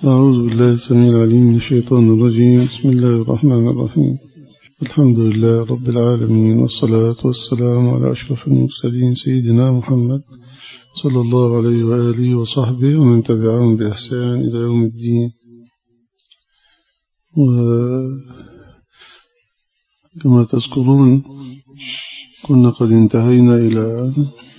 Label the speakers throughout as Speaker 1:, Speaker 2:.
Speaker 1: أعوذ بالله السميع العليم من الشيطان الرجيم. بسم الله الرحمن الرحيم. الحمد لله رب العالمين، والصلاة والسلام على أشرف المرسلين سيدنا محمد صلى الله عليه وآله وصحبه ومن تبعهم بإحسان إلى يوم الدين. وكما تذكرون كنا قد انتهينا إلى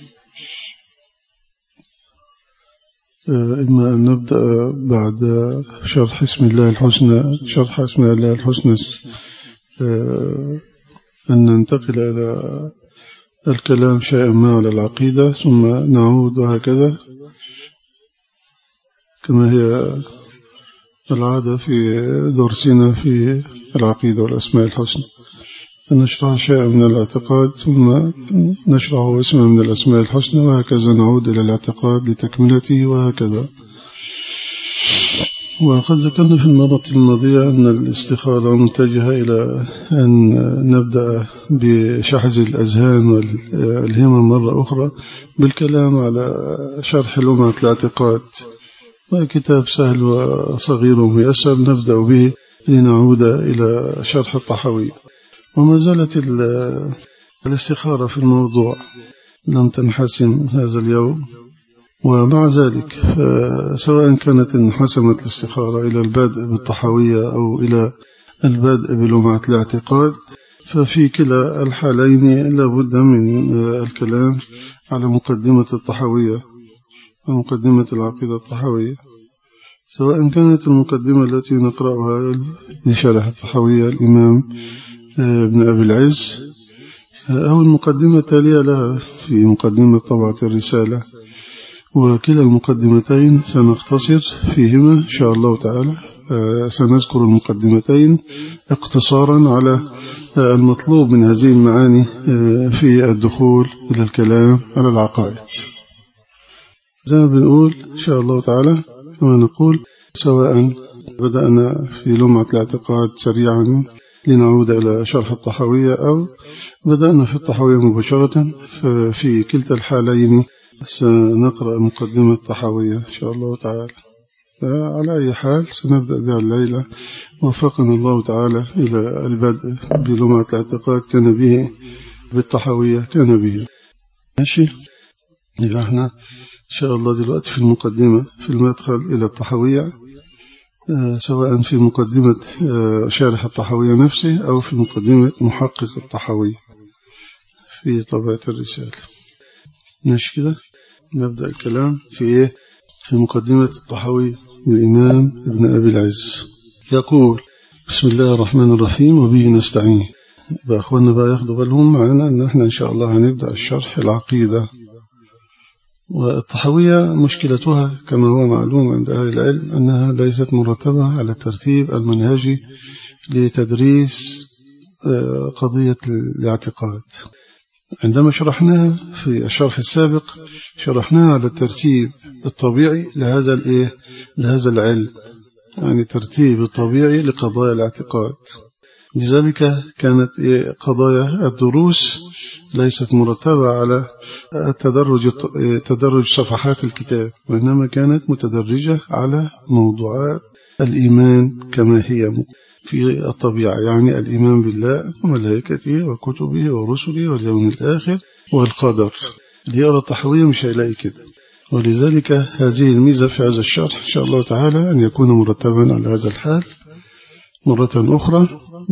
Speaker 1: إما أن نبدأ بعد شرح اسم الله الحسنى، شرح اسم الله الحسنى، أن ننتقل إلى الكلام شيئا ما على العقيدة، ثم نعود وهكذا كما هي العادة في درسنا في العقيدة والأسماء الحسنى، نشرح شيئا من الاعتقاد ثم نشرح اسما من الأسماء الحسنى، وهكذا نعود إلى الاعتقاد لتكملته وهكذا. وقد ذكرنا في المرة الماضية أن الاستخارة متجهة إلى أن نبدأ بشحذ الأذهان والهمم مرة أخرى بالكلام على شرح لمعة الاعتقاد، وكتاب سهل وصغير وميسر نبدأ به لنعود إلى شرح الطحاوية. وما زالت الاستخارة في الموضوع لم تنحسم هذا اليوم، ومع ذلك سواء كانت انحسمت الاستخارة إلى البدء بالطحاوية أو إلى البدء بلمعة الاعتقاد، ففي كلا الحالين لابد من الكلام على مقدمة الطحاوية ومقدمة العقيدة الطحاوية، سواء كانت المقدمة التي نقرأها لشرح الطحاوية الإمام ابن أبي العز أو المقدمة التالية لها في مقدمة طبعة الرسالة، وكلا المقدمتين سنختصر فيهما إن شاء الله تعالى. سنذكر المقدمتين اقتصارا على المطلوب من هذه المعاني في الدخول إلى الكلام على العقائد. زي ما بنقول إن شاء الله تعالى، كما نقول سواء بدأنا في لمعة الاعتقاد سريعا لنعود إلى شرح الطحاوية أو بدأنا في الطحاوية مباشرة، ففي كلتا الحالين سنقرأ مقدمة الطحاوية إن شاء الله تعالى. على أي حال سنبدأ بها الليلة، وفقنا الله تعالى إلى البدء بلمعة الاعتقاد كان به، بالطحاوية كان به. ماشي، يبقى احنا إن شاء الله دلوقتي في المقدمة في المدخل إلى الطحاوية، سواء في مقدمة شارح الطحاوية نفسه أو في مقدمة محقق الطحاوية في طبعة الرسالة. ماشي كده، نبدأ الكلام في مقدمة الطحاوية للإمام ابن أبي العز. يقول: بسم الله الرحمن الرحيم وبه نستعين. أخواننا بقى ياخدوا بالهم معنا أن احنا إن شاء الله هنبدأ الشرح العقيدة. والطحاوية مشكلتها كما هو معلوم عند أهل العلم أنها ليست مرتبة على الترتيب المنهجي لتدريس قضية الاعتقاد. عندما شرحناها في الشرح السابق شرحناها على الترتيب الطبيعي لهذا العلم، يعني ترتيب الطبيعي لقضايا الاعتقاد. لذلك كانت قضايا الدروس ليست مرتبة على تدرج صفحات الكتاب، وإنما كانت متدرجة على موضوعات الإيمان كما هي في الطبيعة، يعني الإيمان بالله وملائكته وكتبه ورسله واليوم الآخر والقدر. اللي يقرأ الطحاوية مش هيلاقي كده، ولذلك هذه الميزة في هذا الشرح إن شاء الله تعالى أن يكون مرتبا على هذا الحال مرة أخرى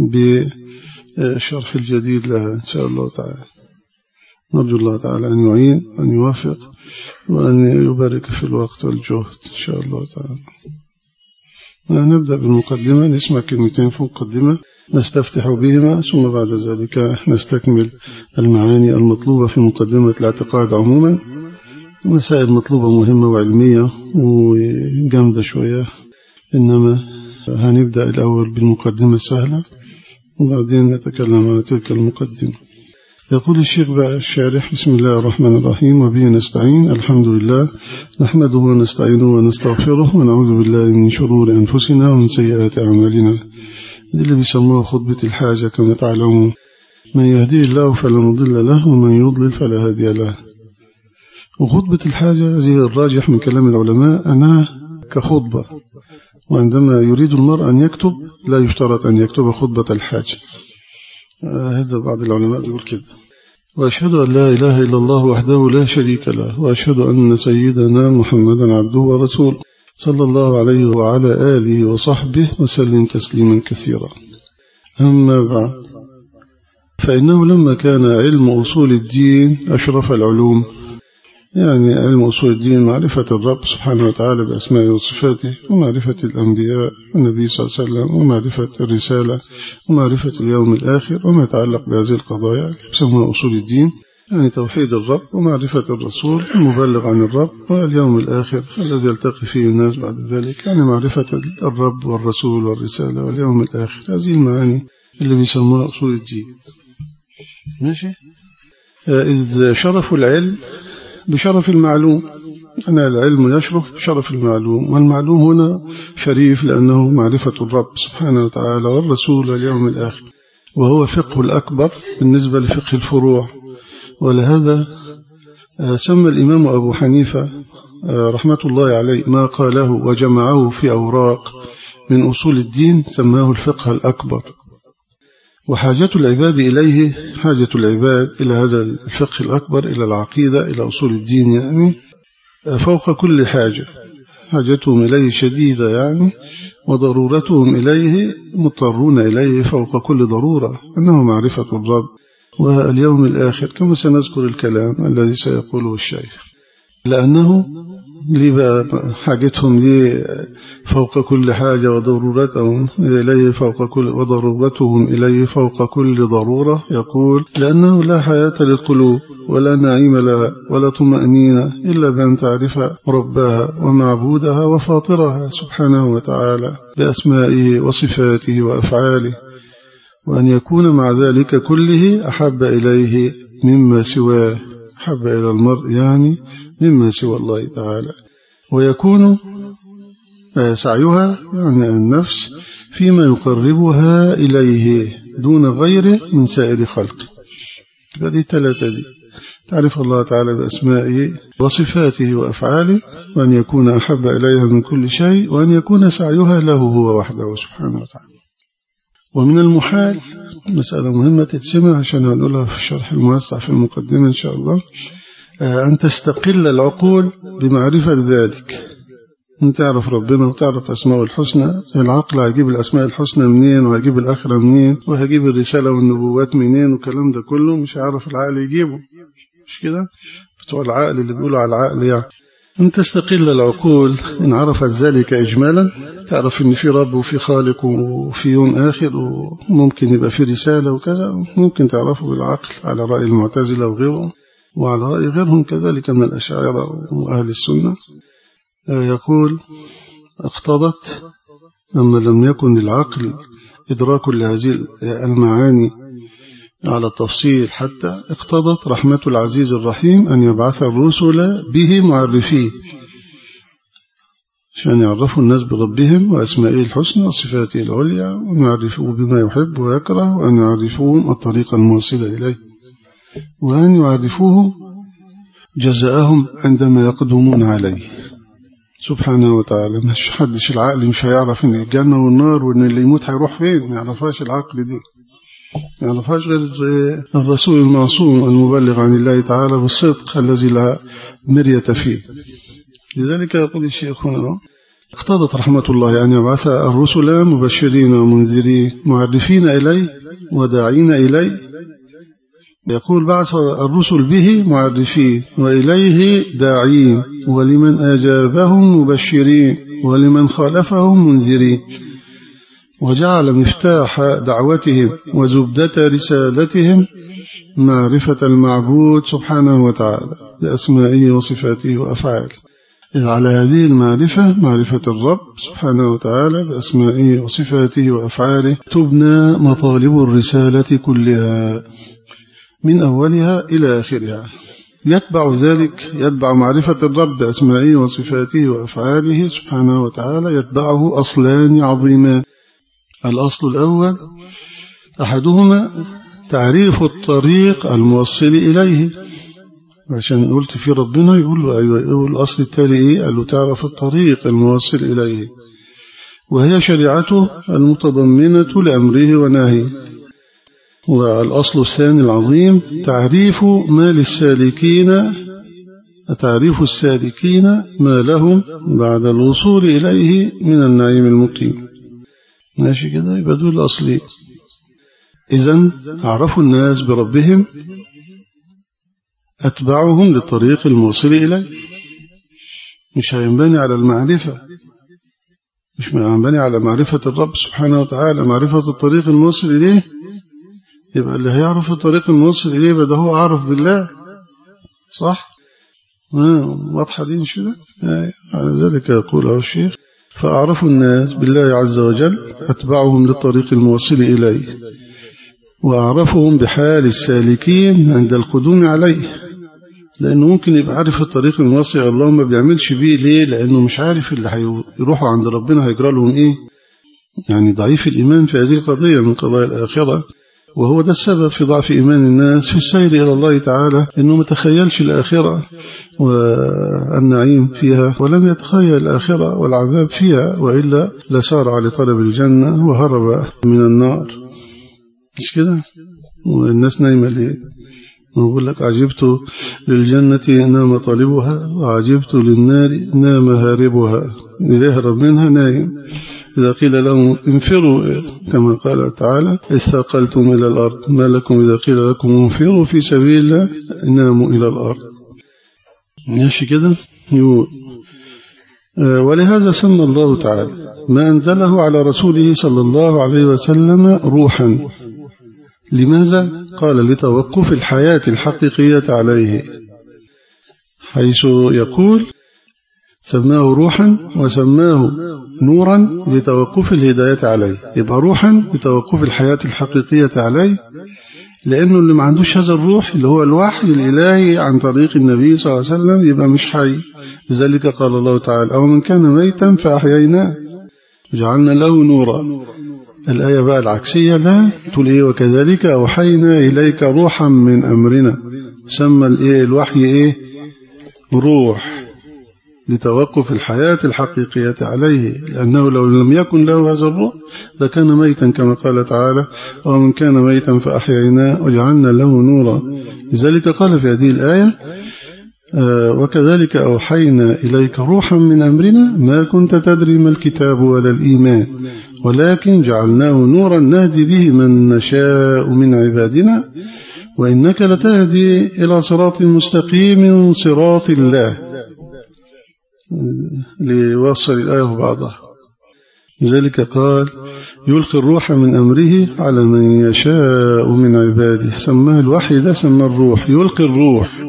Speaker 1: بشرح الجديد لها إن شاء الله تعالى. نرجو الله تعالى أن يعين وأن يوفق وأن يبارك في الوقت والجهد إن شاء الله تعالى. نبدأ بالمقدمة، نسمع كلمتين في المقدمة نستفتح بهما، ثم بعد ذلك نستكمل المعاني المطلوبة في مقدمة الاعتقاد عموما. مسائل مطلوبة مهمة وعلمية وجامدة شوية، إنما هنبدأ الأول بالمقدمة السهلة وبعدين نتكلم عن تلك المقدمة. يقول الشيخ بقى الشارح: بسم الله الرحمن الرحيم وبه نستعين. الحمد لله نحمده ونستعينه ونستغفره ونعوذ بالله من شرور أنفسنا ومن سيئات أعمالنا. دي اللي بيسموها خطبة الحاجة كما تعلمون. من يهديه الله فلا مضل له ومن يضلل فلا هادي له. وخطبة الحاجة هذه الراجح من كلام العلماء أنها كخطبة، وعندما يريد المرء أن يكتب لا يشترط أن يكتب خطبة الحاجة. هذا بعض العلماء يقول كده. وأشهد أن لا إله إلا الله وحده لا شريك له، وأشهد أن سيدنا محمدا عبده ورسوله صلى الله عليه وعلى آله وصحبه وسلم تسليما كثيرا. أما بعد، فإنه لما كان علم أصول الدين أشرف العلوم، يعني علم أصول الدين معرفة الرب سبحانه وتعالى بأسمائه وصفاته، ومعرفة الأنبياء والنبي صلى الله عليه وسلم، ومعرفة الرسالة، ومعرفة اليوم الآخر، وما يتعلق بهذه القضايا يسمى أصول الدين، يعني توحيد الرب ومعرفة الرسول المبلغ عن الرب واليوم الآخر الذي يلتقي فيه الناس بعد ذلك، يعني معرفة الرب والرسول والرسالة واليوم الآخر. هذه المعاني اللي بيسموها أصول الدين. ماشي. إذ شرف العلم بشرف المعلوم، أنا العلم يشرف بشرف المعلوم، والمعلوم هنا شريف لأنه معرفة الرب سبحانه وتعالى والرسول واليوم الآخر، وهو فقه الأكبر بالنسبة لفقه الفروع. ولهذا سمى الإمام أبو حنيفة رحمة الله عليه ما قاله وجمعه في أوراق من أصول الدين سماه الفقه الأكبر. وحاجة العباد إليه، حاجة العباد إلى هذا الفقه الأكبر، إلى العقيدة، إلى أصول الدين، يعني فوق كل حاجة. حاجتهم إليه شديدة يعني، وضرورتهم إليه مضطرون إليه فوق كل ضرورة، أنه معرفة الرب واليوم الآخر، كما سنذكر الكلام الذي سيقوله الشيخ. لأنه حاجتهم لي فوق كل حاجة، وضرورتهم إليه فوق كل، وضرورتهم إليه فوق كل ضرورة. يقول لأنه لا حياة للقلوب ولا نعيم لها ولا طمأنينة إلا بأن تعرف ربها ومعبودها وفاطرها سبحانه وتعالى بأسمائه وصفاته وأفعاله، وأن يكون مع ذلك كله أحب إليه مما سواه، أحب إلى المرء يعني مما سوى الله تعالى، ويكون سعيها يعني النفس فيما يقربها إليه دون غيره من سائر خلقه. هذه الثلاثة دي، تعرف الله تعالى بأسمائه وصفاته وأفعاله، وأن يكون أحب إليها من كل شيء، وأن يكون سعيها له هو وحده سبحانه وتعالى. ومن المحال، مسألة مهمة تتسمع عشان هنقولها في الشرح الموسع في المقدمة إن شاء الله، أن تستقل العقول بمعرفة ذلك. أن تعرف ربنا وتعرف أسماء الحسنى. العقل هيجيب الأسماء الحسنى منين، وهيجيب الآخرة منين، وهيجيب الرسالة والنبوات منين، والكلام ده كله مش هيعرف العقل يجيبه، مش كده؟ بتوع العقل اللي بيقولوا على العقل يعني. أن تستقل العقول إن عرفت ذلك إجمالا، تعرف إن في رب وفي خالق وفي يوم آخر، وممكن يبقى في رسالة وكذا، ممكن تعرفه بالعقل على رأي المعتزلة وغيرهم، وعلى رأي غيرهم كذلك من الأشاعرة وأهل السنة. يقول اقتضت لما لم يكن للعقل إدراك لهذه المعاني على التفصيل حتى، اقتضت رحمة العزيز الرحيم أن يبعث الرسل به معرفين، عشان يعرفوا الناس بربهم وأسمائه الحسنى وصفاته العليا، وأن يعرفوه بما يحب ويكره، وأن يعرفوهم الطريق الموصل إليه، وأن يعرفوه جزاءهم عندما يقدمون عليه سبحانه وتعالى. مش حدش العقل مش هيعرف ان الجنة والنار وان اللي يموت هيروح فين، ما يعرفهاش العقل دي، ما يعرفهاش غير الرسول المعصوم المبلغ عن الله تعالى بالصدق الذي لا مرية فيه. لذلك يقول الشيخ هنا اقتضت رحمة الله أن يبعث الرسل مبشرين ومنذرين معرفين إليه وداعين إليه. يقول بعث الرسل به معرفين وإليه داعين، ولمن أجابهم مبشرين ولمن خالفهم منذرين، وجعل مفتاح دعوتهم وزبدة رسالتهم معرفة المعبود سبحانه وتعالى بأسمائه وصفاته وأفعاله. إذ على هذه المعرفة، معرفة الرب سبحانه وتعالى بأسمائه وصفاته وأفعاله، تبنى مطالب الرسالة كلها من أولها إلى آخرها. يتبع ذلك، يتبع معرفة الرب بأسمائه وصفاته وأفعاله سبحانه وتعالى، يتبعه أصلان عظيمان. الأصل الأول أحدهما تعريف الطريق الموصل إليه، عشان قلت في ربنا يقول له أيوة. يقول الأصل التالي إيه؟ قال له تعرف الطريق الموصل إليه، وهي شريعته المتضمنة لأمره ونهيه. والأصل الثاني العظيم تعريف السالكين ما لهم بعد الوصول إليه من النعيم المقيم. ماشي كده؟ يبقى دول الأصلين. إذن عرفوا الناس بربهم، أتبعهم للطريق الموصل إليه. مش هينبني على المعرفة، مش هينبني على معرفة الرب سبحانه وتعالى، معرفة الطريق الموصل إليه. يبقى اللي هيعرف الطريق الموصل إليه يبقى ده هو عارف بالله، صح؟ واضحة دي مش كده؟ على ذلك يقول الشيخ فأعرفوا الناس بالله عز وجل أتبعهم للطريق الموصل إليه، وأعرفهم بحال السالكين عند القدوم عليه. لأنه ممكن يبقى عارف الطريق الموصل الله ما بيعملش بيه. ليه؟ لأنه مش عارف اللي هيروحوا عند ربنا هيجرى لهم إيه. يعني ضعيف الإيمان في هذه القضية من قضايا الآخرة، وهو ده السبب في ضعف إيمان الناس في السير إلى الله تعالى، إنه متخيلش الآخرة والنعيم فيها، ولم يتخيل الآخرة والعذاب فيها، وإلا لسارع لطلب الجنة وهرب من النار. مش كده؟ والناس نايمة ليه؟ نقول لك عجبت للجنة نام طالبها، وعجبت للنار نام هاربها. اللي يهرب منها نايم. إذا قيل لهم انفروا كما قال تعالى اثقلتم إلى الأرض، ما لكم إذا قيل لكم انفروا في سبيل الله ناموا إلى الأرض. ماشي كده؟ ولهذا سمى الله تعالى ما أنزله على رسوله صلى الله عليه وسلم روحا. لماذا؟ قال لتوقف الحياة الحقيقية عليه، حيث يقول سماه روحا وسماه نورا لتوقف الهداية عليه. يبقى روحا لتوقف الحياة الحقيقية عليه، لأنه اللي ما عندوش هذا الروح اللي هو الوحي الإلهي عن طريق النبي صلى الله عليه وسلم يبقى مش حي. لذلك قال الله تعالى أو من كان ميتا فأحييناه جعلنا له نورا. الآية بقى العكسية لا تقول إيه وكذلك أوحينا إليك روحا من أمرنا. سمى الوحي إيه؟ روح لتوقف الحياة الحقيقية عليه، لأنه لو لم يكن له هذا الروح لكان ميتا كما قال تعالى ومن كان ميتا فأحييناه وجعلنا له نورا. لذلك قال في هذه الآية وكذلك أوحينا إليك روحا من أمرنا ما كنت تدري ما الكتاب ولا الإيمان ولكن جعلناه نورا نهدي به من نشاء من عبادنا وإنك لتهدي إلى صراط مستقيم صراط الله. ليوصل الآية بعضها. لذلك قال يلقي الروح من أمره على من يشاء من عباده. سماه الوحي ده سمى الروح، يلقي الروح.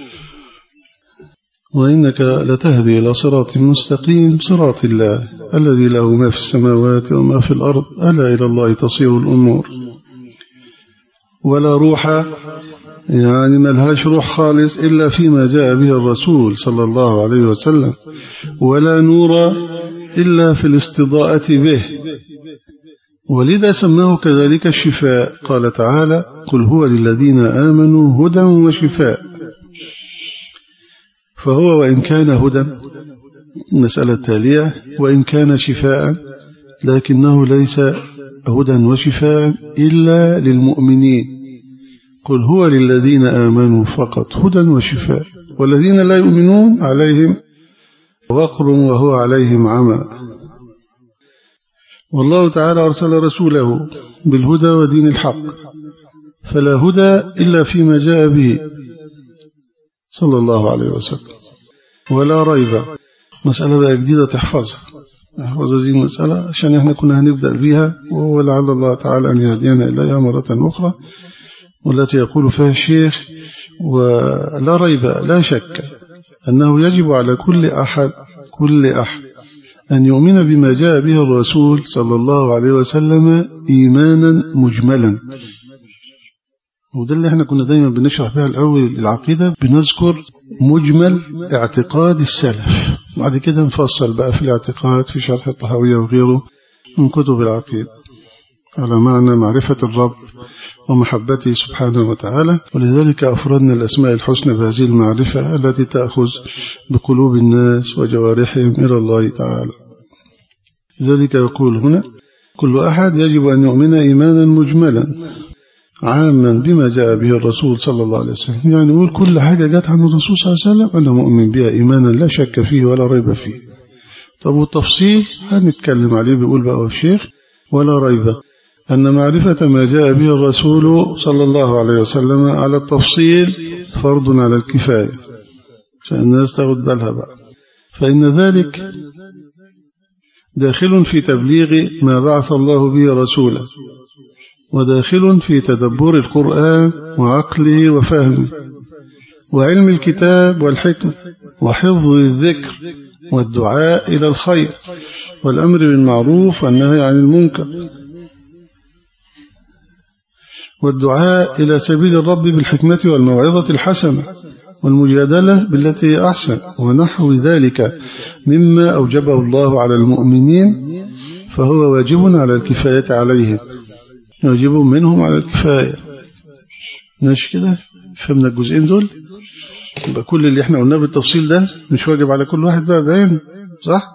Speaker 1: وإنك لتهدي إلى صراط مستقيم صراط الله الذي له ما في السماوات وما في الأرض ألا إلى الله تصير الأمور. ولا روح يعني ملهاش روح خالص إلا فيما جاء به الرسول صلى الله عليه وسلم، ولا نور إلا في الاستضاءة به، ولذا سماه كذلك الشفاء. قال تعالى قل هو للذين آمنوا هدى وشفاء. فهو وإن كان هدى المسألة التالية وإن كان شفاء لكنه ليس هدى وشفاء إلا للمؤمنين. قل هو للذين آمنوا فقط هدى وشفاء، والذين لا يؤمنون عليهم وقر وهو عليهم عمى. والله تعالى أرسل رسوله بالهدى ودين الحق، فلا هدى إلا فيما جاء به صلى الله عليه وسلم. ولا ريب. مسألة بقى جديدة تحفظها، احفظ هذه المسألة عشان احنا كنا هنبدأ بها، ولعل الله تعالى أن يهدينا إليها مرة أخرى، والتي يقول فيها الشيخ ولا ريب لا شك أنه يجب على كل أحد أن يؤمن بما جاء به الرسول صلى الله عليه وسلم إيمانا مجملا. وده اللي احنا كنا دايما بنشرح بها الأول العقيدة، بنذكر مجمل اعتقاد السلف، بعد كده نفصل بقى في الاعتقاد في شرح الطحاوية وغيره من كتب العقيدة. على معنى معرفة الرب ومحبته سبحانه وتعالى. ولذلك أفردنا الأسماء الحسنى بهذه المعرفة التي تأخذ بقلوب الناس وجوارحهم إلى الله تعالى. لذلك يقول هنا كل أحد يجب أن يؤمن إيمانا مجملا عاما بما جاء به الرسول صلى الله عليه وسلم. يعني يقول كل حاجة جاءت عن الرسول صلى الله عليه وسلم أنا مؤمن بها إيمانا لا شك فيه ولا ريب فيه. طب والتفصيل هنتكلم عليه. بيقول بقى الشيخ ولا ريب أن معرفة ما جاء به الرسول صلى الله عليه وسلم على التفصيل فرض على الكفاية عشان الناس تاخد بالها بقى. فإن ذلك داخل في تبليغ ما بعث الله به رسوله وداخل في تدبر القرآن وعقله وفهمه وعلم الكتاب والحكمة وحفظ الذكر والدعاء إلى الخير والأمر بالمعروف والنهي عن المنكر والدعاء إلى سبيل الرب بالحكمة والموعظة الحسنة والمجادلة بالتي أحسن ونحو ذلك مما أوجبه الله على المؤمنين فهو واجب على الكفاية عليهم واجب منهم على الكفاية. ماشي كده فهمنا الجزئين دول. يبقى كل اللي احنا قلناه بالتفصيل ده مش واجب على كل واحد بقى بعينه صح؟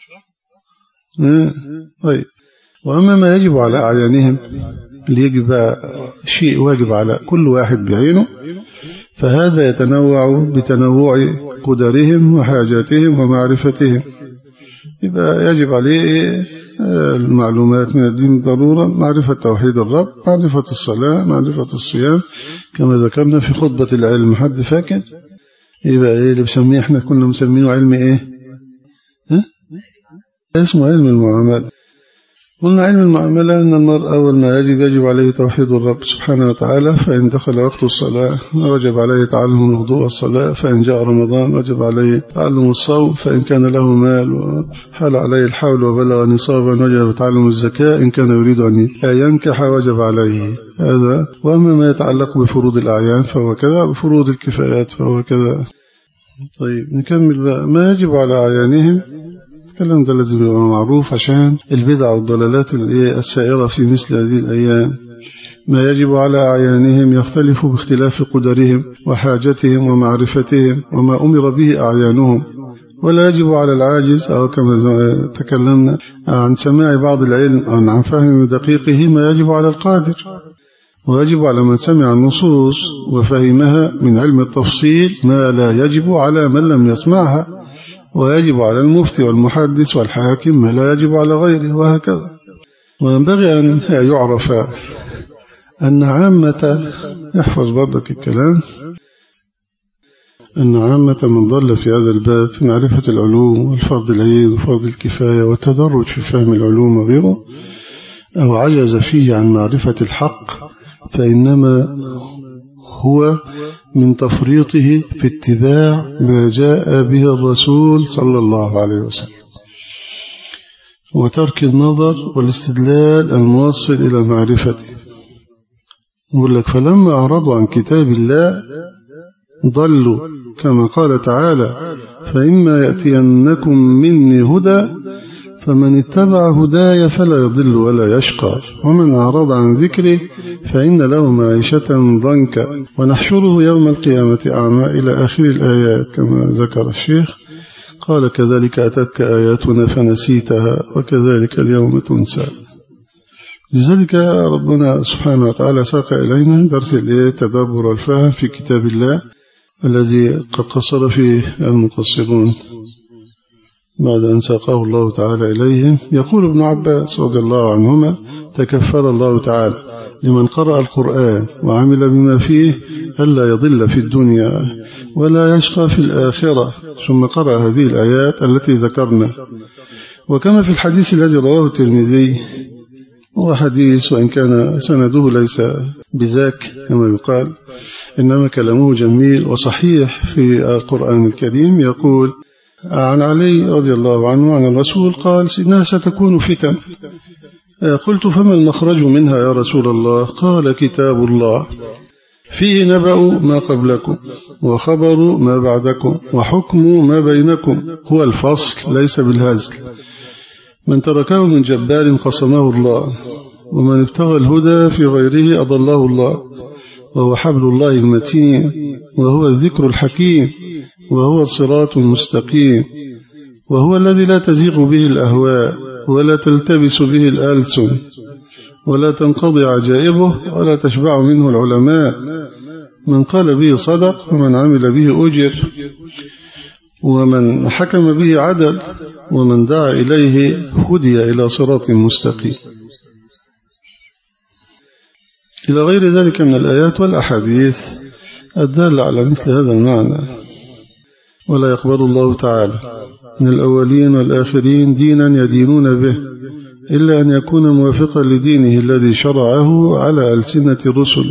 Speaker 1: طيب وأما ما يجب على أعيانهم اللي يجب شيء واجب على كل واحد بعينه فهذا يتنوع بتنوع قدرهم وحاجاتهم ومعرفتهم. يبقى يجب عليه المعلومات من الدين ضرورة معرفة توحيد الرب معرفة الصلاة معرفة الصيام كما ذكرنا في خطبة العلم. حد فاكر يبقى ايه اللي بسميه احنا كنا مسمينه علم ايه اسمه علم المعاملة. قلنا علم المعاملة أن المرء أول ما يجب عليه توحيد الرب سبحانه وتعالى. فإن دخل وقت الصلاة وجب عليه تعلم الوضوء والصلاة. فإن جاء رمضان وجب عليه تعلم الصوم. فإن كان له مال وحال عليه الحول وبلغ نصابا وجب تعلم الزكاة. إن كان يريد أن ينكح وجب عليه هذا. وأما ما يتعلق بفروض الأعيان فهو كذا بفروض الكفايات فهو كذا. طيب نكمل بقى ما يجب على أعيانهم. الكلام ده لازم يبقى معروف عشان البدع والضلالات السائرة في مثل هذه الأيام. ما يجب على أعيانهم يختلف باختلاف قدرهم وحاجتهم ومعرفتهم وما أمر به أعيانهم. ولا يجب على العاجز أو كما تكلمنا عن سماع بعض العلم عن فهم دقيقه ما يجب على القادر. ويجب على من سمع النصوص وفهمها من علم التفصيل ما لا يجب على من لم يسمعها. ويجب على المفتي والمحدث والحاكم ما لا يجب على غيره وهكذا. وينبغي أن يعرف أن عامة يحفظ برضك الكلام أن عامة من ضل في هذا الباب في معرفة العلوم والفرض العين وفرض الكفاية والتدرج في فهم العلوم وغيره أو عجز فيه عن معرفة الحق فإنما هو من تفريطه في اتباع ما جاء به الرسول صلى الله عليه وسلم وترك النظر والاستدلال الموصل إلى معرفته. يقول لك فلما أعرضوا عن كتاب الله ضلوا كما قال تعالى فإما يأتينكم مني هدى فمن اتبع هداي فلا يضل ولا يشقى ومن أعرض عن ذكري فإن له معيشة ضنكا ونحشره يوم القيامة أعمى إلى آخر الآيات كما ذكر الشيخ. قال كذلك أتتك آياتنا فنسيتها وكذلك اليوم تنسى. لذلك ربنا سبحانه وتعالى ساق إلينا درس التدبر والفهم في كتاب الله الذي قد قصر فيه المقصرون بعد أن ساقه الله تعالى إليهم. يقول ابن عباس رضي الله عنهما تكفل الله تعالى لمن قرأ القرآن وعمل بما فيه ألا يضل في الدنيا ولا يشقى في الآخرة. ثم قرأ هذه الآيات التي ذكرنا. وكما في الحديث الذي رواه الترمذي هو حديث وإن كان سنده ليس بذاك كما يقال إنما كلامه جميل وصحيح في القرآن الكريم. يقول عن علي رضي الله عنه عن الرسول قال إنها ستكون فتن. قلت فما المخرج منها يا رسول الله؟ قال كتاب الله فيه نبأ ما قبلكم وخبر ما بعدكم وحكم ما بينكم هو الفصل ليس بالهزل. من تركه من جبار قصمه الله ومن ابتغى الهدى في غيره أضله الله، وهو حبل الله المتين، وهو الذكر الحكيم، وهو الصراط المستقيم، وهو الذي لا تزيغ به الأهواء ولا تلتبس به الألسن ولا تنقضي عجائبه ولا تشبع منه العلماء. من قال به صدق، ومن عمل به أجر، ومن حكم به عدل، ومن دعا إليه هدي إلى صراط مستقيم، إلى غير ذلك من الآيات والأحاديث الدالة على مثل هذا المعنى. ولا يقبل الله تعالى من الأولين والآخرين دينا يدينون به إلا أن يكون موافقا لدينه الذي شرعه على ألسنة رسله.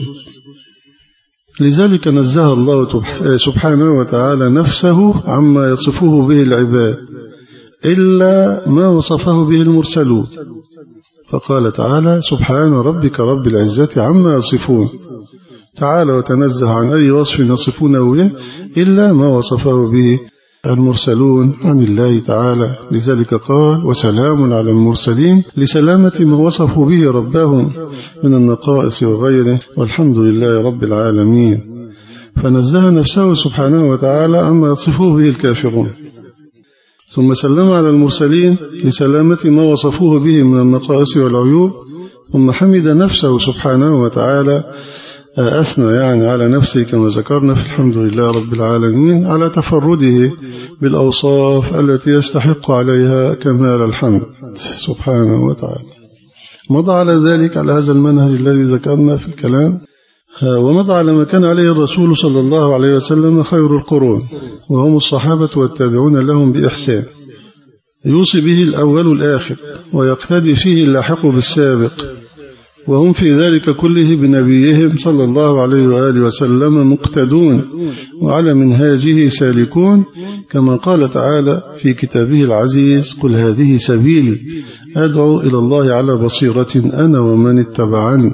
Speaker 1: لذلك نزه الله سبحانه وتعالى نفسه عما يصفه به العباد إلا ما وصفه به المرسلون، فقال تعالى: سبحان ربك رب العزة عما يصفون. تعالى وتنزه عن أي وصف يصفونه به إلا ما وصفه به المرسلون عن الله تعالى. لذلك قال: وسلام على المرسلين، لسلامة ما وصفوا به ربهم من النقائص وغيره، والحمد لله رب العالمين. فنزه نفسه سبحانه وتعالى عما يصفوه به الكافرون. ثم سلم على المرسلين لسلامة ما وصفوه به من النقائص والعيوب. ثم حمد نفسه سبحانه وتعالى، أثنى يعني على نفسه كما ذكرنا في الحمد لله رب العالمين على تفرده بالأوصاف التي يستحق عليها كمال الحمد سبحانه وتعالى. مضى على ذلك على هذا المنهج الذي ذكرنا في الكلام، ومضى على ما كان عليه الرسول صلى الله عليه وسلم خير القرون، وهم الصحابة والتابعون لهم بإحسان، يوصي به الأول الآخر ويقتدي فيه اللاحق بالسابق، وهم في ذلك كله بنبيهم صلى الله عليه وآله وسلم مقتدون وعلى منهاجه سالكون، كما قال تعالى في كتابه العزيز: قل هذه سبيلي أدعو إلى الله على بصيرة أنا ومن اتبعني.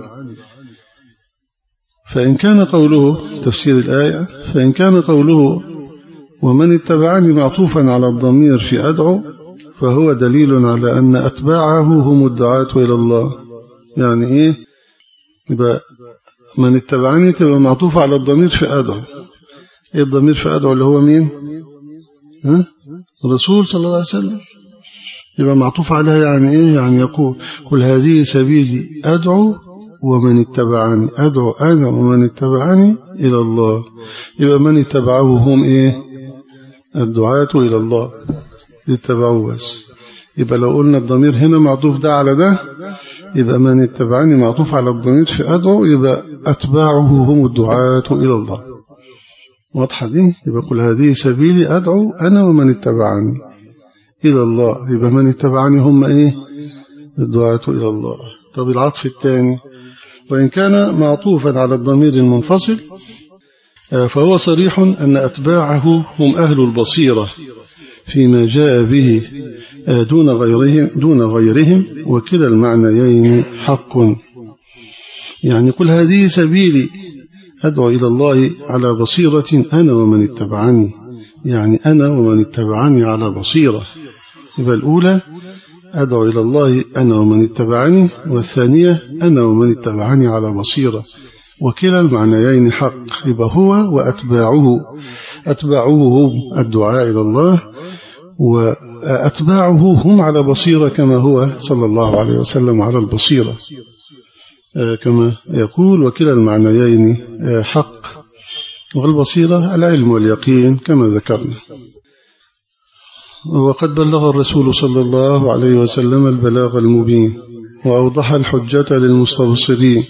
Speaker 1: فإن كان قوله تفسير الآية، فإن كان قوله ومن اتبعني معطوفا على الضمير في أدعو، فهو دليل على أن أتباعه هم الدعاة إلى الله. يعني إيه؟ يبقى من اتبعني تبقى معطوفة على الضمير في أدعو. إيه الضمير في أدعو اللي هو مين؟ الرسول صلى الله عليه وسلم. يبقى معطوف عليها يعني إيه؟ يعني يقول: قل هذه سبيلي أدعو ومن اتبعني، أدعو أنا ومن اتبعني إلى الله. يبقى من اتبعه هم إيه؟ الدعاة إلى الله، اتبعوه بس. يبقى لو قلنا الضمير هنا معطوف ده على ده، يبقى من اتبعني معطوف على الضمير في أدعو، يبقى أتباعه هم الدعاة إلى الله. واضحة دي؟ يبقى قل هذه سبيلي أدعو أنا ومن اتبعني إلى الله. يبقى من اتبعني هم إيه؟ الدعاة إلى الله. طب العطف الثاني: وإن كان معطوفا على الضمير المنفصل فهو صريح أن أتباعه هم أهل البصيرة فيما جاء به دون غيرهم، وكلا المعنيين حق. يعني قل هذه سبيلي أدعو إلى الله على بصيرة أنا ومن اتبعني، يعني أنا ومن اتبعني على بصيرة. يبقى الأولى أدعو إلى الله أنا ومن اتبعني، والثانية أنا ومن اتبعني على بصيرة، وكلا المعنيين حق. يبقى هو وأتباعه هم الدعاء إلى الله، وأتباعه هم على بصيرة كما هو صلى الله عليه وسلم على البصيرة، كما يقول: وكلا المعنيين حق. والبصيرة العلم واليقين كما ذكرنا. وقد بلغ الرسول صلى الله عليه وسلم البلاغ المبين، وأوضح الحجة للمستبصرين،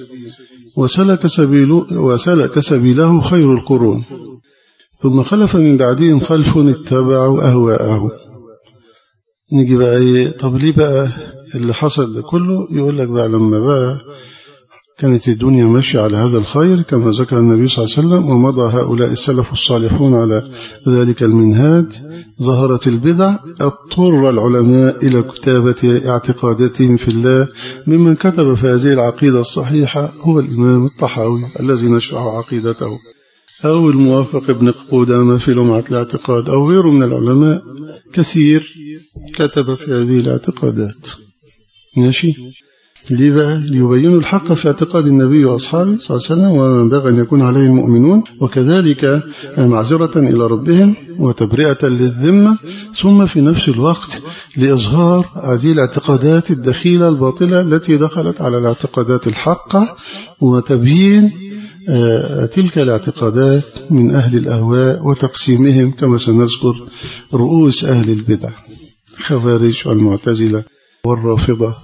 Speaker 1: وسلك سبيله خير القرون، ثم خلف من بعدهم خلف اتبعوا أهواءهم. نيجي بقى إيه؟ طب ليه بقى اللي حصل ده كله؟ يقول لك بقى لما بقى كانت الدنيا ماشية على هذا الخير كما ذكر النبي صلى الله عليه وسلم، ومضى هؤلاء السلف الصالحون على ذلك المنهاج، ظهرت البدع، اضطر العلماء إلى كتابة اعتقاداتهم في الله. ممن كتب في هذه العقيدة الصحيحة هو الإمام الطحاوي الذي نشرح عقيدته، أو الموافق ابن قدامة في لمعة الاعتقاد، أو غيره من العلماء كثير كتب في هذه الاعتقادات. ماشي؟ ليه بقى؟ ليبينوا الحق في اعتقاد النبي وأصحابه صلى الله عليه وسلم وما ينبغي أن يكون عليه المؤمنون، وكذلك معذرة إلى ربهم وتبرئة للذمة، ثم في نفس الوقت لإظهار هذه الاعتقادات الدخيلة الباطلة التي دخلت على الاعتقادات الحقة، وتبيين تلك الاعتقادات من أهل الأهواء وتقسيمهم كما سنذكر رؤوس أهل البدع، خوارج والمعتزلة والرافضة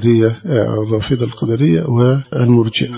Speaker 1: القدرية والمرجئة.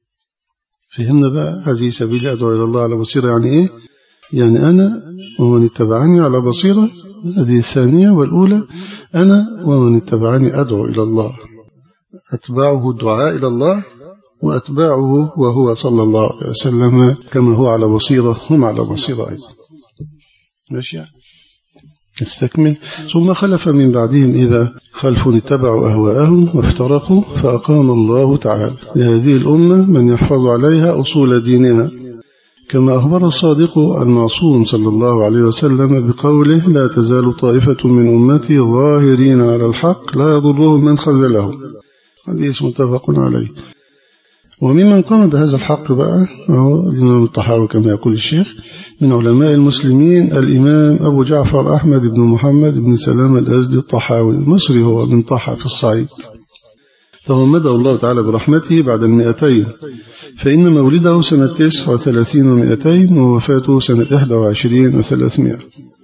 Speaker 1: فهمنا بقى هذه سبيل أدعو إلى الله على بصيرة يعني إيه؟ يعني أنا ومن اتبعني على بصيرة، هذه الثانية. والأولى أنا ومن اتبعني أدعو إلى الله، أتباعه الدعاء إلى الله، وأتباعه وهو صلى الله عليه وسلم كما هو على بصيرة هم على بصيرة أيضا. ماشي يعني. نستكمل. ثم خلف من بعدهم إذا خلف اتبعوا أهواءهم وافترقوا، فأقام الله تعالى لهذه الأمة من يحفظ عليها أصول دينها، كما أخبر الصادق المعصوم صلى الله عليه وسلم بقوله: لا تزال طائفة من أمتي ظاهرين على الحق لا يضرهم من خذلهم. حديث متفق عليه. وممن قام بهذا الحق بقى هو الإمام الطحاوي كما يقول الشيخ، من علماء المسلمين الإمام أبو جعفر أحمد بن محمد بن سلام الأزدي الطحاوي، مصري هو من طحا في الصعيد، تغمده الله تعالى برحمته بعد 200، فإن مولده سنة 39 و200 ووفاته سنة 21 و300.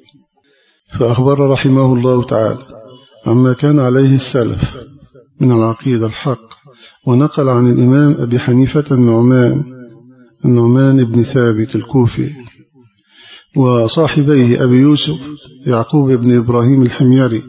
Speaker 1: فأخبر رحمه الله تعالى عما كان عليه السلف من العقيدة الحق، ونقل عن الإمام أبي حنيفة النعمان بن ثابت الكوفي وصاحبيه أبي يوسف يعقوب بن إبراهيم الحميري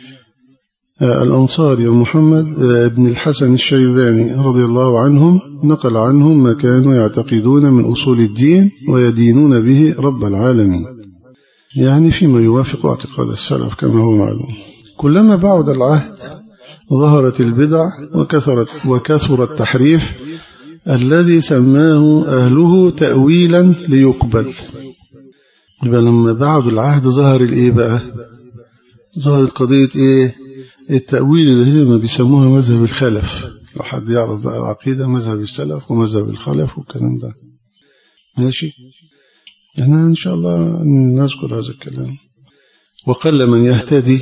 Speaker 1: الأنصاري ومحمد بن الحسن الشيباني رضي الله عنهم، نقل عنهم ما كانوا يعتقدون من أصول الدين ويدينون به رب العالمين، يعني فيما يوافق اعتقاد السلف كما هو معلوم. كلما بعد العهد ظهرت البدع وكثر التحريف الذي سماه أهله تأويلا ليقبل. يبقى لما بعد العهد ظهر الإيه بقى؟ ظهرت قضية إيه؟ التأويل اللي هي ما بيسموها مذهب الخلف. لو حد يعرف بقى العقيدة، مذهب السلف ومذهب الخلف والكلام ده. ماشي؟ احنا إن شاء الله نذكر هذا الكلام. وقل من يهتدي،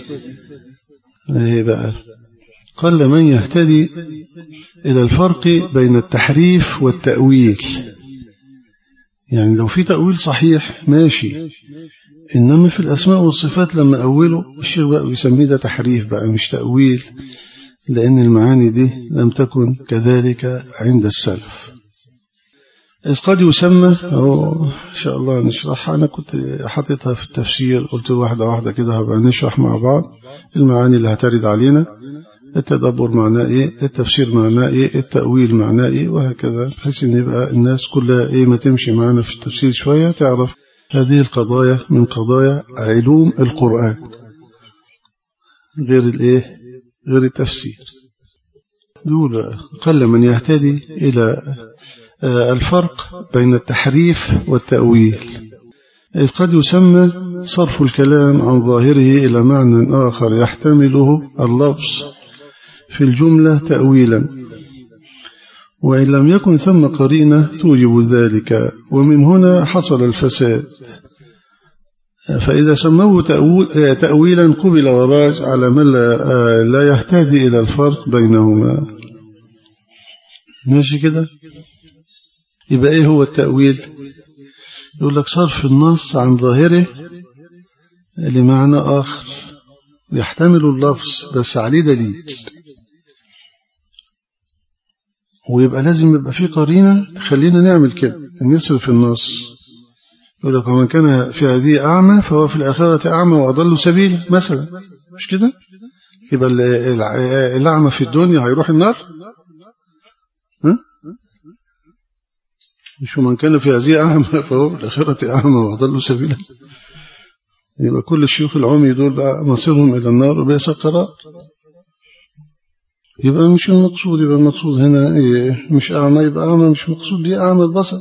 Speaker 1: ايه بقى؟ قل من يهتدي إلى الفرق بين التحريف والتأويل. يعني لو في تأويل صحيح ماشي، إنما في الأسماء والصفات لما أوله الشيخ بقى بيسميه ده تحريف بقى مش تأويل، لأن المعاني دي لم تكن كذلك عند السلف. إذ قد يسمى، أو إن شاء الله نشرحها، أنا كنت حاططها في التفسير، قلت واحدة واحدة كده هبقى نشرح مع بعض المعاني اللي هترد علينا، التدبر معناه إيه، التفسير معناه إيه، التأويل معناه إيه، وهكذا، بحيث إن يبقى الناس كلها إيه ما تمشي معنا في التفسير شوية تعرف هذه القضايا من قضايا علوم القرآن غير الإيه، غير التفسير. يقول قل من يهتدي إلى الفرق بين التحريف والتأويل. إذ قد يسمى صرف الكلام عن ظاهره إلى معنى آخر يحتمله اللفظ في الجملة تأويلا، وإن لم يكن ثم قرينة توجب ذلك، ومن هنا حصل الفساد. فإذا سموه تأويلا قبل وراج على من لا يهتدي إلى الفرق بينهما. ماشي كده؟ يبقى إيه هو التأويل؟ يقول لك صرف النص عن ظاهره لمعنى آخر يحتمل اللفظ بس عليه دليل، ويبقى لازم يبقى فيه قرينة تخلينا نعمل كده، نصرف النص. يقول لك ومن كان في هذه أعمى فهو في الآخرة أعمى وأضل سبيل مثلا، مش كده؟ يبقى الأعمى في الدنيا هيروح النار؟ ها؟ مش ومن كان في هذه أعمى فهو في الآخرة أعمى وأضل سبيلا؟ يبقى كل الشيوخ العمي دول بقى مصيرهم إلى النار وبئس القرار. يبقى مش المقصود، يبقى المقصود هنا إيه؟ مش أعمى، يبقى أعمى مش مقصود بيه أعمى البصر،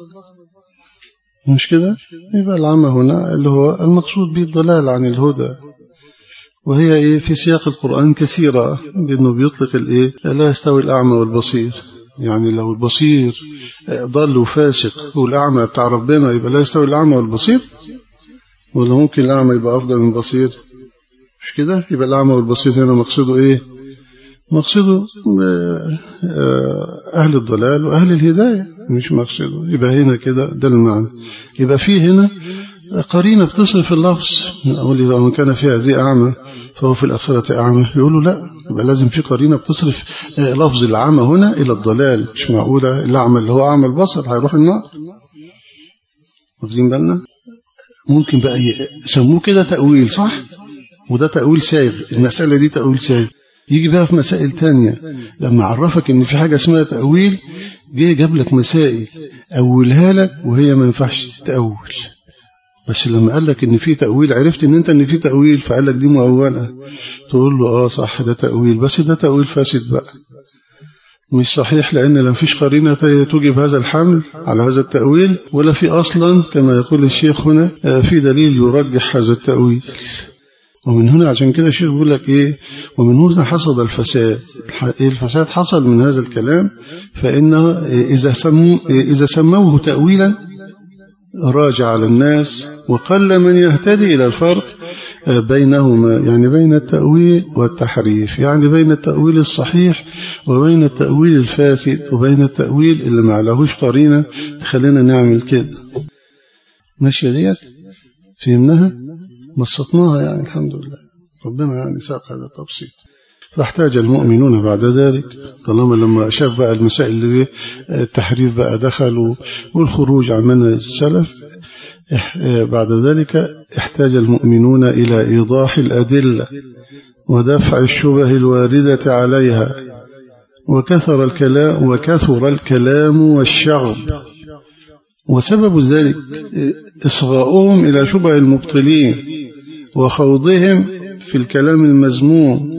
Speaker 1: مش كده؟ يبقى العمى هنا اللي هو المقصود به الضلال عن الهدى، وهي إيه في سياق القرآن كثيرة، لأنه بيطلق الإيه لا يستوي الأعمى والبصير. يعني لو البصير ضل وفاسق والأعمى بتاع ربنا يبقى لا يستوي الأعمى والبصير؟ ولا ممكن الأعمى يبقى أفضل من البصير؟ مش كده؟ يبقى الأعمى والبصير هنا مقصده إيه؟ مقصده أهل الضلال وأهل الهداية، مش مقصده. يبقى هنا كده ده المعنى. يبقى فيه هنا قرينة بتصرف اللفظ. أقول إذا من كان في هذه أعمى فهو في الآخرة أعمى، يقولوا لا، يبقى لازم في قرينة بتصرف لفظ العامة هنا إلى الضلال. مش معقولة الأعمى اللي هو أعمى البصر هيروح النار. واخدين بالنا؟ ممكن بقى يسموه كده تأويل، صح؟ وده تأويل سايغ، المسألة دي تأويل سايغ. يجي بقى في مسائل تانية لما عرفك ان في حاجة اسمها تأويل، جه جاب لك مسائل أولها لك وهي ما ينفعش تتأول. بس لما قال لك ان في تأويل عرفت ان انت ان في تأويل، فقال لك دي مؤولة، تقول له صح ده تأويل، بس ده تأويل فاسد بقى، مش صحيح، لأن لا فيش قرينة توجب هذا الحمل على هذا التأويل، ولا في أصلا كما يقول الشيخ هنا في دليل يرجح هذا التأويل. ومن هنا عشان كده الشيخ بيقول لك إيه، ومن هنا حصل الفساد. الفساد حصل من هذا الكلام، فإنه إذا سموه تأويلا راجع على الناس، وقل من يهتدي إلى الفرق بينهما، يعني بين التأويل والتحريف، يعني بين التأويل الصحيح وبين التأويل الفاسد، وبين التأويل اللي ما عليهوش قرينة تخلينا نعمل كده. ماشية ديت فهمناها بسطناها، يعني الحمد لله ربنا يعني ساق هذا التبسيط. فاحتاج المؤمنون بعد ذلك، طالما لما شاف بقى المسائل اللي التحريف بقى دخل والخروج عن منهج السلف، بعد ذلك احتاج المؤمنون إلى إيضاح الأدلة ودفع الشبه الواردة عليها، وكثر الكلام والشغب. وسبب ذلك إصغاؤهم إلى شبه المبطلين وخوضهم في الكلام المذموم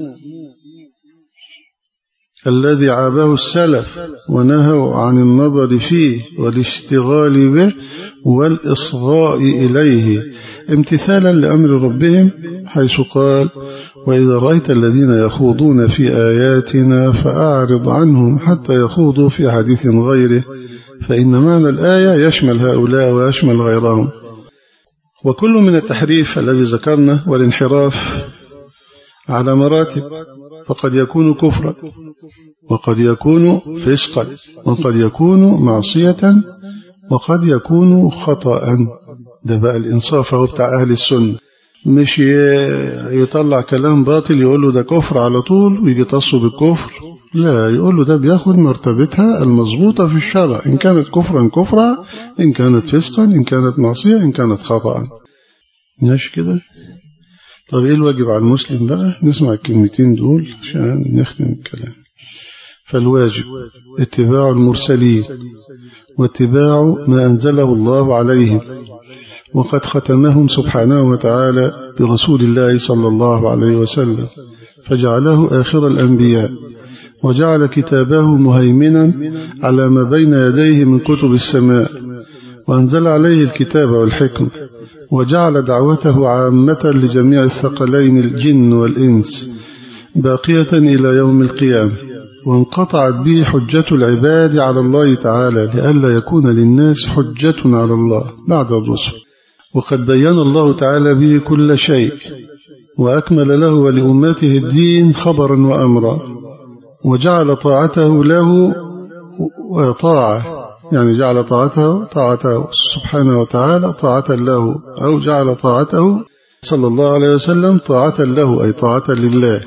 Speaker 1: الذي عابه السلف ونهوا عن النظر فيه والاشتغال به والإصغاء إليه، امتثالا لأمر ربهم، حيث قال: وإذا رأيت الذين يخوضون في آياتنا فأعرض عنهم حتى يخوضوا في حديث غيره، فإن معنى الآية يشمل هؤلاء ويشمل غيرهم. وكل من التحريف الذي ذكرنا والانحراف على مراتب، فقد يكون كفرا، وقد يكون فسقا، وقد يكون معصية، وقد يكون خطأ. ده بقى الإنصاف هو بتاع أهل السنة، مش يطلع كلام باطل يقول له ده كفر على طول ويجي تصه بالكفر، لا، يقول له ده بياخد مرتبتها المضبوطة في الشرع، إن كانت كفرا كفرا، إن كانت فسقا، إن كانت معصية، إن كانت خطأ. ماشي كده؟ طب إيه الواجب على المسلم بقى؟ نسمع الكلمتين دول عشان نختم الكلام. فالواجب اتباع المرسلين واتباع ما أنزله الله عليهم، وقد ختمهم سبحانه وتعالى برسول الله صلى الله عليه وسلم، فجعله آخر الأنبياء، وجعل كتابه مهيمنا على ما بين يديه من كتب السماء، وأنزل عليه الكتاب والحكمة، وجعل دعوته عامة لجميع الثقلين الجن والإنس باقية إلى يوم القيامة، وانقطعت به حجة العباد على الله تعالى، لئلا يكون للناس حجة على الله بعد الرسل. وقد بين الله تعالى به كل شيء، وأكمل له ولأمته الدين خبرا وأمرا، وجعل طاعته له وطاعة، يعني جعل طاعته سبحانه وتعالى طاعة له، أو جعل طاعته صلى الله عليه وسلم طاعة له، أي طاعة لله،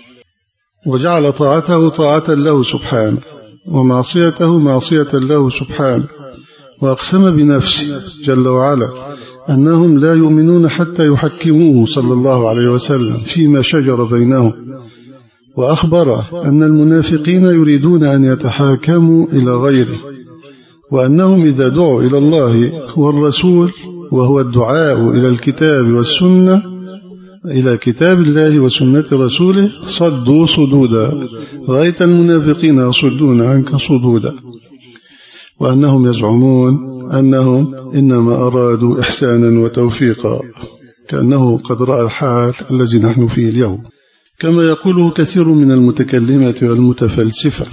Speaker 1: وجعل طاعته طاعة له سبحانه، ومعصيته معصية له سبحانه. وأقسم بنفسه جل وعلا أنهم لا يؤمنون حتى يحكموه صلى الله عليه وسلم فيما شجر بينهم، وأخبر أن المنافقين يريدون أن يتحاكموا إلى غيره، وأنهم إذا دعوا إلى الله والرسول، وهو الدعاء إلى الكتاب والسنة، إلى كتاب الله وسنة رسوله، صدوا صدودا، رأيت المنافقين يصدون عنك صدودا، وأنهم يزعمون أنهم إنما أرادوا إحسانا وتوفيقا. كأنه قد رأى الحال الذي نحن فيه اليوم، كما يقوله كثير من المتكلمة والمتفلسفة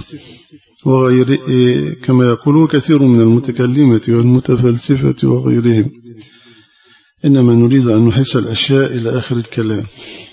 Speaker 1: وغيرهم. إنما نريد أن نحس الأشياء إلى آخر الكلام،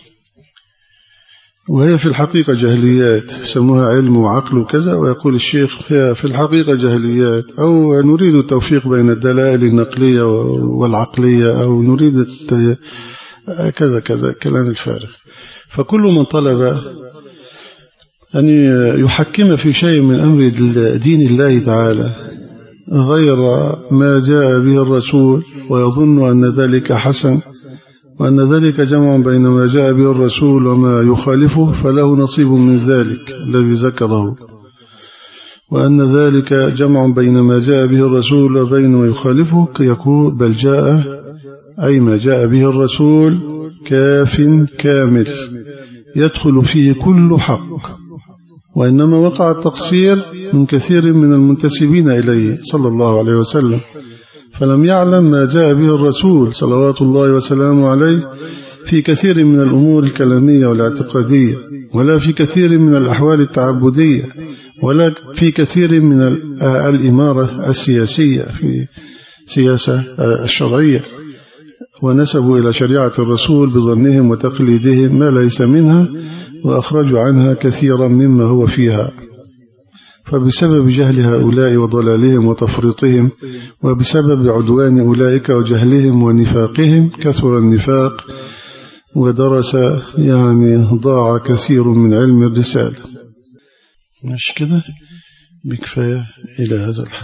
Speaker 1: وهي في الحقيقة جهليات، سموها علم وعقل وكذا، ويقول الشيخ هي في الحقيقة جهليات، أو نريد التوفيق بين الدلائل النقلية والعقلية، أو نريد كذا كذا كلام الفارغ. فكل من طلب أن يحكم في شيء من أمر دين الله تعالى غير ما جاء به الرسول ويظن أن ذلك حسن، وأن ذلك جمع بين ما جاء به الرسول وما يخالفه، فله نصيب من ذلك الذي ذكره، وأن ذلك جمع بين ما جاء به الرسول وبين ما يخالفه، يقول بل جاء أي ما جاء به الرسول كاف كامل يدخل فيه كل حق. وإنما وقع التقصير من كثير من المنتسبين إليه صلى الله عليه وسلم، فلم يعلم ما جاء به الرسول صلوات الله وسلامه عليه في كثير من الأمور الكلامية والاعتقادية، ولا في كثير من الأحوال التعبدية، ولا في كثير من الإمارة السياسية في سياسة الشرعية، ونسبوا إلى شريعة الرسول بظنهم وتقليدهم ما ليس منها، وأخرجوا عنها كثيرا مما هو فيها. فبسبب جهل هؤلاء وضلالهم وتفريطهم، وبسبب عدوان أولئك وجهلهم ونفاقهم، كثر النفاق ودرس ضاع كثير من علم الرسالة. مش كده بكفاية إلى هذا الحد.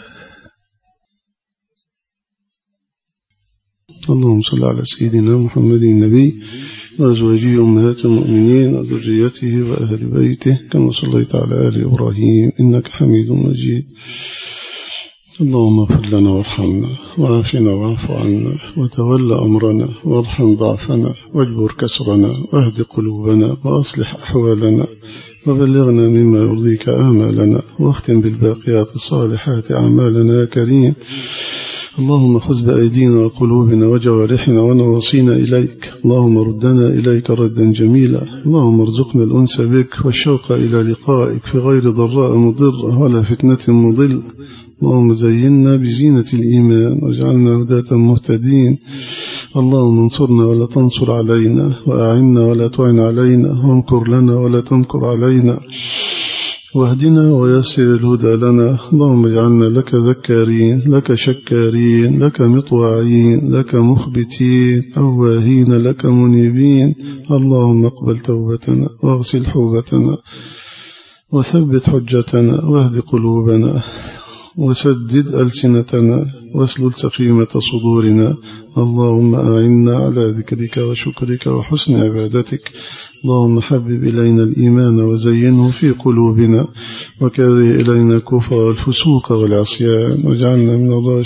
Speaker 1: اللهم صل على سيدنا محمد النبي وأزواجه أمهات المؤمنين وذريته وأهل بيته كما صليت على آل إبراهيم إنك حميد مجيد. اللهم اغفر لنا وارحمنا وعافنا واعف عنا وتولى أمرنا وارحم ضعفنا واجبر كسرنا واهد قلوبنا وأصلح أحوالنا وبلغنا مما يرضيك آمالنا واختم بالباقيات الصالحات أعمالنا يا كريم. اللهم خذ بأيدينا وقلوبنا وجوارحنا ونواصينا إليك، اللهم ردنا إليك ردا جميلا، اللهم ارزقنا الأنس بك والشوق إلى لقائك في غير ضراء مضرة ولا فتنة مضلة. اللهم زينا بزينة الإيمان واجعلنا هداة مهتدين. اللهم انصرنا ولا تنصر علينا، وأعنا ولا تعن علينا، وامكر لنا ولا تمكر علينا، واهدنا ويسر الهدى لنا. اللهم اجعلنا لك ذكارين، لك شكارين، لك مطواعين، لك مخبتين، أواهين لك منيبين. اللهم اقبل توبتنا واغسل حوبتنا وثبت حجتنا واهد قلوبنا وسدد ألسنتنا واسلل سخيمة صدورنا. اللهم أعنا على ذكرك وشكرك وحسن عبادتك. اللهم حبب إلينا الإيمان وزينه في قلوبنا، وكره إلينا الكفر والفسوق والعصيان، واجعلنا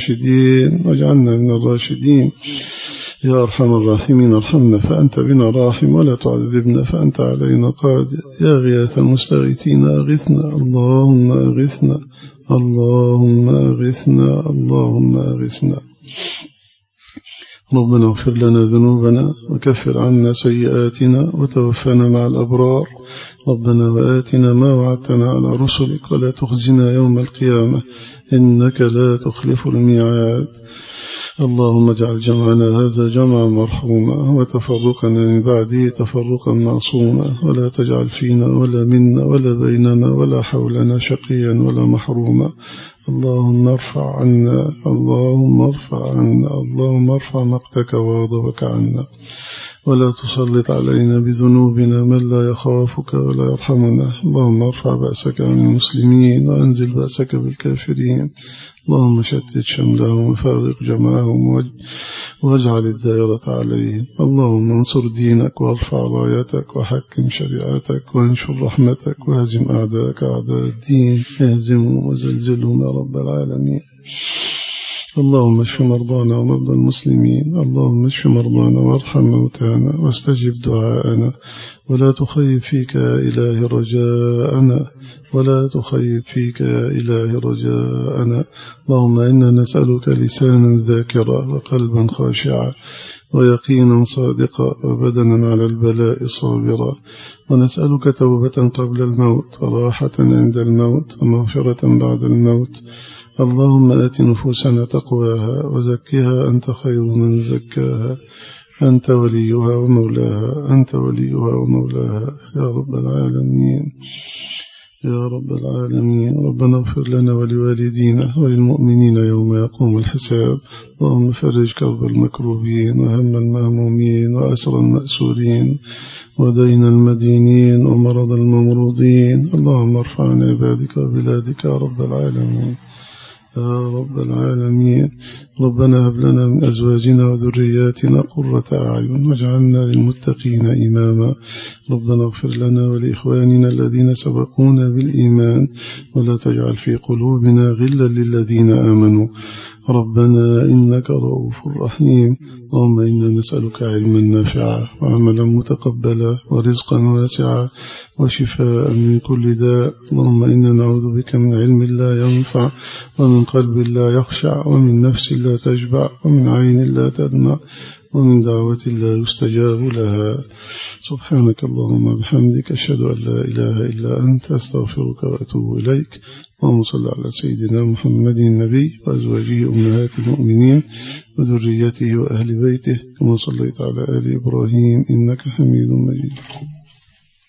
Speaker 1: من الراشدين يا أرحم الراحمين. ارحمنا فأنت بنا راحم، ولا تعذبنا فأنت علينا قادر. يا غياث المستغيثين أغثنا، اللهم أغثنا، اللهم أغثنا، اللهم أغثنا. ربنا اغفر لنا ذنوبنا وكفر عنا سيئاتنا وتوفنا مع الأبرار. ربنا وآتنا ما وعدتنا على رسلك ولا تخزنا يوم القيامة إنك لا تخلف الميعاد. اللهم اجعل جمعنا هذا جمعا مرحوما، وتفرقنا من بعده تفرقا معصوما، ولا تجعل فينا ولا منا ولا بيننا ولا حولنا شقيا ولا محروما. اللهم ارفع عنا، اللهم ارفع عنا، اللهم ارفع مقتك وغضبك عنا، ولا تسلط علينا بذنوبنا من لا يخافك ولا يرحمنا. اللهم ارفع بأسك عن المسلمين وأنزل بأسك بالكافرين. اللهم شتت شملهم وفرق جمعهم واجعل الدائرة عليهم. اللهم انصر دينك وارفع رايتك وحكم شريعتك وانشر رحمتك وهزم أعداءك أعداء الدين، اهزمهم وزلزلهم يا رب العالمين. اللهم اشف مرضانا ومرضى المسلمين. اللهم اشف مرضانا وارحم موتانا واستجب دعاءنا، ولا تخيب فيك يا إله رجاءنا، ولا تخيب فيك يا إله رجاءنا. اللهم إنا نسألك لسانا ذاكرا وقلبا خاشعا ويقينا صادقا وبدنا على البلاء صابرا، ونسألك توبة قبل الموت وراحة عند الموت ومغفرة بعد الموت. اللهم آت نفوسنا تقواها وزكها أنت خير من زكاها، أنت وليها ومولاها، أنت وليها ومولاها يا رب العالمين يا رب العالمين. ربنا اغفر لنا ولوالدينا وللمؤمنين يوم يقوم الحساب. اللهم فرج كرب المكروبين وهم المهمومين وأسر المأسورين ودين المدينين ومرض الممرضين. اللهم ارفع عن عبادك وبلادك يا رب العالمين يا رب العالمين. ربنا هب لنا من أزواجنا وذرياتنا قرة أعين واجعلنا للمتقين إماما. ربنا اغفر لنا ولإخواننا الذين سبقونا بالإيمان ولا تجعل في قلوبنا غلا للذين آمنوا. ربنا إنك رؤوف رحيم. اللهم إنا نسألك علما نافعا وعملا متقبلا ورزقا واسعا وشفاء من كل داء. اللهم إنا نعوذ بك من علم لا ينفع ومن قلب لا يخشع ومن نفس لا تشبع ومن عين لا تدمع ومن دعوة لا يستجاب لها. سبحانك اللهم بحمدك أشهد أن لا إله إلا أنت أستغفرك وأتوب إليك. اللهم صل على سيدنا محمد النبي وأزواجه أمهات المؤمنين وذريته وأهل بيته كما صليت على آل إبراهيم إنك حميد مجيد.